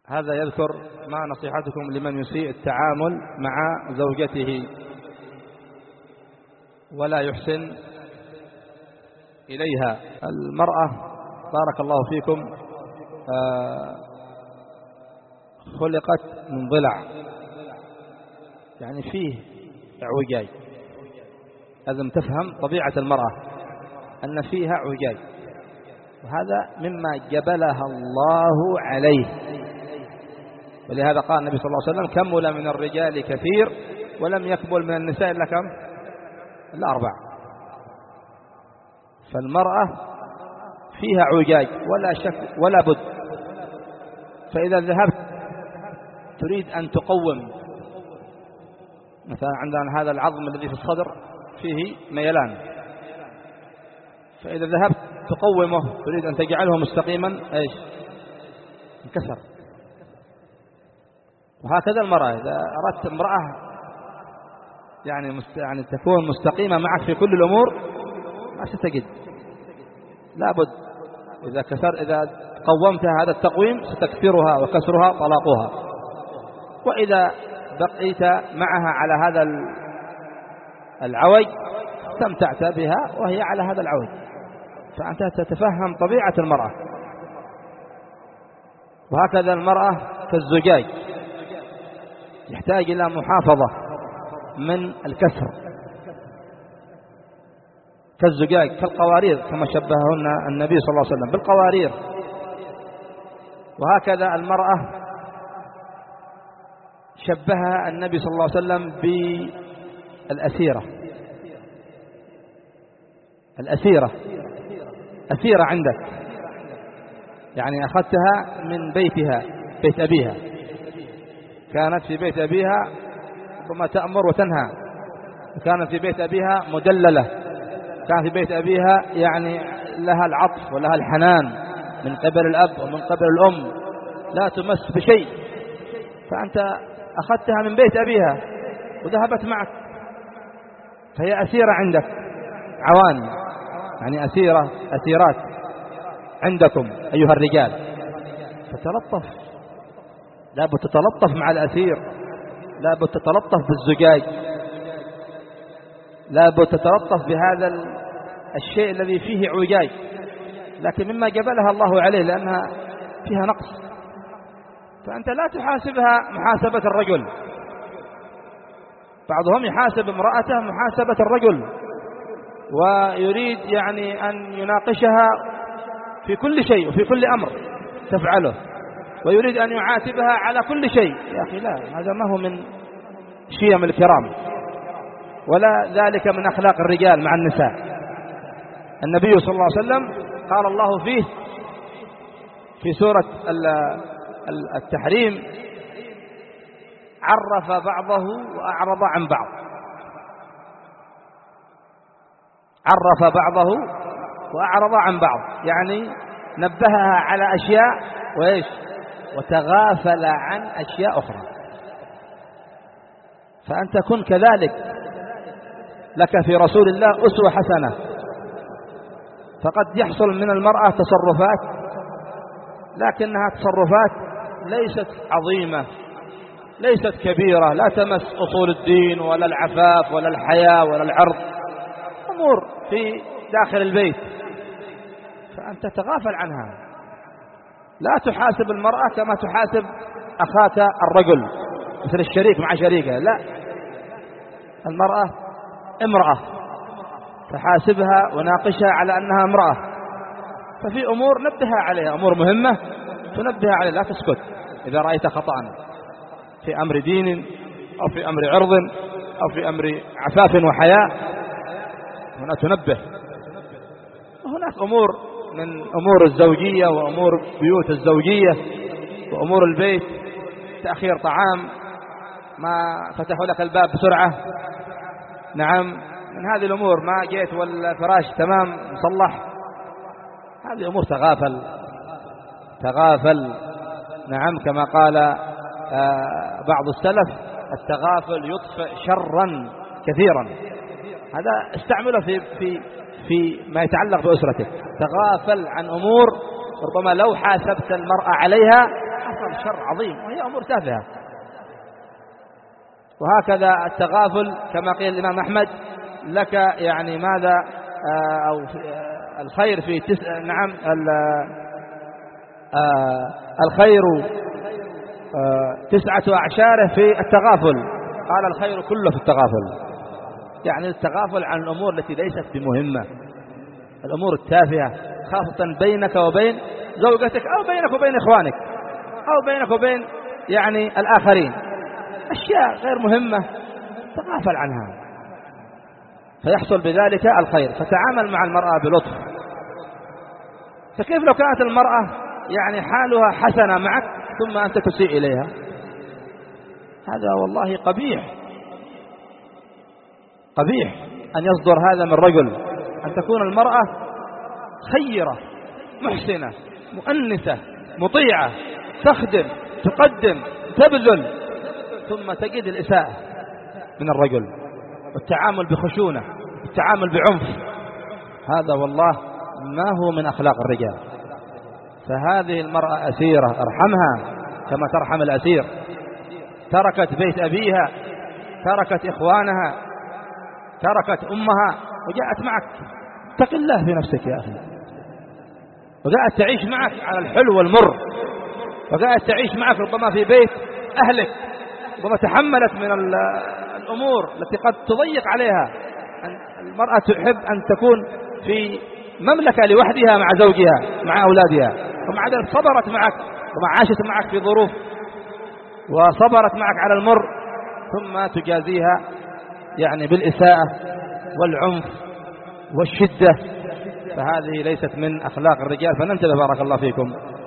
هذا يذكر ما نصيحتكم لمن يسيء التعامل مع زوجته ولا يحسن إليها. المرأة بارك الله فيكم خلقت من ضلع، يعني فيه اعوجاج. لازم تفهم طبيعة المرأة أن فيها اعوجاج، وهذا مما جبلها الله عليه. ولهذا قال النبي صلى الله عليه وسلم: كمل من الرجال كثير ولم يكمل من النساء إلا كم؟ إلا 4. فالمرأة فيها اعوجاج ولا شك ولا بد. فإذا ذهبت تريد أن تقوم، مثلا عندنا هذا العظم الذي في الصدر فيه ميلان، فإذا ذهبت تقومه تريد أن تجعله مستقيما ايش؟ انكسر. وهكذا المرأة إذا أردت امرأة يعني تكون مستقيمة معك في كل الأمور ما ستجد، لابد إذا قومتها هذا التقويم ستكسرها وكسرها طلاقها. وإذا بقيت معها على هذا العوج استمتعت بها وهي على هذا العوج. فأنت تتفهم طبيعة المرأة. وهكذا المرأة كالزجاج يحتاج إلى محافظة من الكسر، كالزجاج كالقوارير كما شبههن النبي صلى الله عليه وسلم بالقوارير. وهكذا المرأة شبهها النبي صلى الله عليه وسلم بالأسيرة. الأسيرة أسيرة عندك، يعني أخذتها من بيتها، بيت أبيها، كانت في بيت أبيها ربما تأمر وتنهى، وكانت في بيت أبيها مدللة، كان في بيت أبيها يعني لها العطف ولها الحنان من قبل الأب ومن قبل الأم، لا تمس بشيء. فأنت أخذتها من بيت أبيها وذهبت معك، فهي أسيرة عندك، عوان، يعني أسيرات عندكم أيها الرجال. فتلطف، لابد تتلطف مع الأسير، لابد تتلطف بالزجاج، لابد تتلطف بهذا الشيء الذي فيه اعوجاج، لكن مما جبلها الله عليه لأنها فيها نقص. فأنت لا تحاسبها محاسبة الرجل. بعضهم يحاسب امرأته محاسبة الرجل ويريد يعني أن يناقشها في كل شيء وفي كل أمر تفعله، ويريد أن يعاتبها على كل شيء. يا أخي لا، هذا ما هو من شيم الكرام ولا ذلك من أخلاق الرجال مع النساء. النبي صلى الله عليه وسلم قال الله فيه في سورة التحريم: عرف بعضه وأعرض عن بعض. عرف بعضه وأعرض عن بعض، يعني نبهها على أشياء وإيش؟ وتغافل عن أشياء أخرى. فأنت كن كذلك، لك في رسول الله أسوة حسنة. فقد يحصل من المرأة تصرفات لكنها تصرفات ليست عظيمة، ليست كبيرة، لا تمس أصول الدين ولا العفاف ولا الحياء ولا العرض، أمور في داخل البيت، فأنت تغافل عنها. لا تحاسب المرأة كما تحاسب أخاك الرجل، مثل الشريك مع شريكه، لا، المرأة امرأة، فحاسبها وناقشها على أنها امرأة. ففي أمور نبهها عليها، أمور مهمة تنبهها عليها، لا تسكت. إذا رأيت خطأ في أمر دين أو في أمر عرض أو في أمر عفاف وحياء هنا تنبه. وهناك أمور من أمور الزوجية وأمور بيوت الزوجية وأمور البيت، تأخير طعام، ما فتحوا لك الباب بسرعة، نعم، من هذه الأمور، ما جيت والفراش تمام مصلح، هذه أمور تغافل، نعم، كما قال بعض السلف: التغافل يطفئ شرا كثيرا. هذا استعمله في ما يتعلق بأسرتك. تغافل عن أمور ربما لو حاسبت المرأة عليها حصل شر عظيم، وهي أمور تافهة. وهكذا التغافل كما قيل الإمام أحمد لك يعني ماذا أو الخير في نعم الخير 9 أعشاره في التغافل، قال الخير كله في التغافل، يعني التغافل عن الأمور التي ليست بمهمة، الأمور التافهة، خاصة بينك وبين زوجتك أو بينك وبين إخوانك أو بينك وبين يعني الآخرين، أشياء غير مهمة تغافل عنها فيحصل بذلك الخير. فتعامل مع المرأة بلطف. فكيف لو كانت المرأة يعني حالها حسنة معك ثم أنت تسيء إليها؟ هذا والله قبيح، قبيح أن يصدر هذا من رجل، أن تكون المرأة خيرة محسنة مؤنسة مطيعة تخدم تقدم تبذل، ثم تجد الإساءة من الرجل والتعامل بخشونة والتعامل بعنف. هذا والله ما هو من أخلاق الرجال. فهذه المرأة أسيرة، ارحمها كما ترحم الأسير. تركت بيت أبيها، تركت إخوانها، تركت أمها وجاءت معك. اتق الله في نفسك يا أخي، وجاءت تعيش معك على الحلو والمر، وجاءت تعيش معك ربما في بيت أهلك، ربما تحملت من الأمور التي قد تضيق عليها. المرأة تحب أن تكون في مملكة لوحدها مع زوجها مع أولادها، ومع ذلك صبرت معك وعاشت معك في ظروف وصبرت معك على المر، ثم تجازيها يعني بالإساءة والعنف والشدة. فهذه ليست من أخلاق الرجال. فننتبه بارك الله فيكم.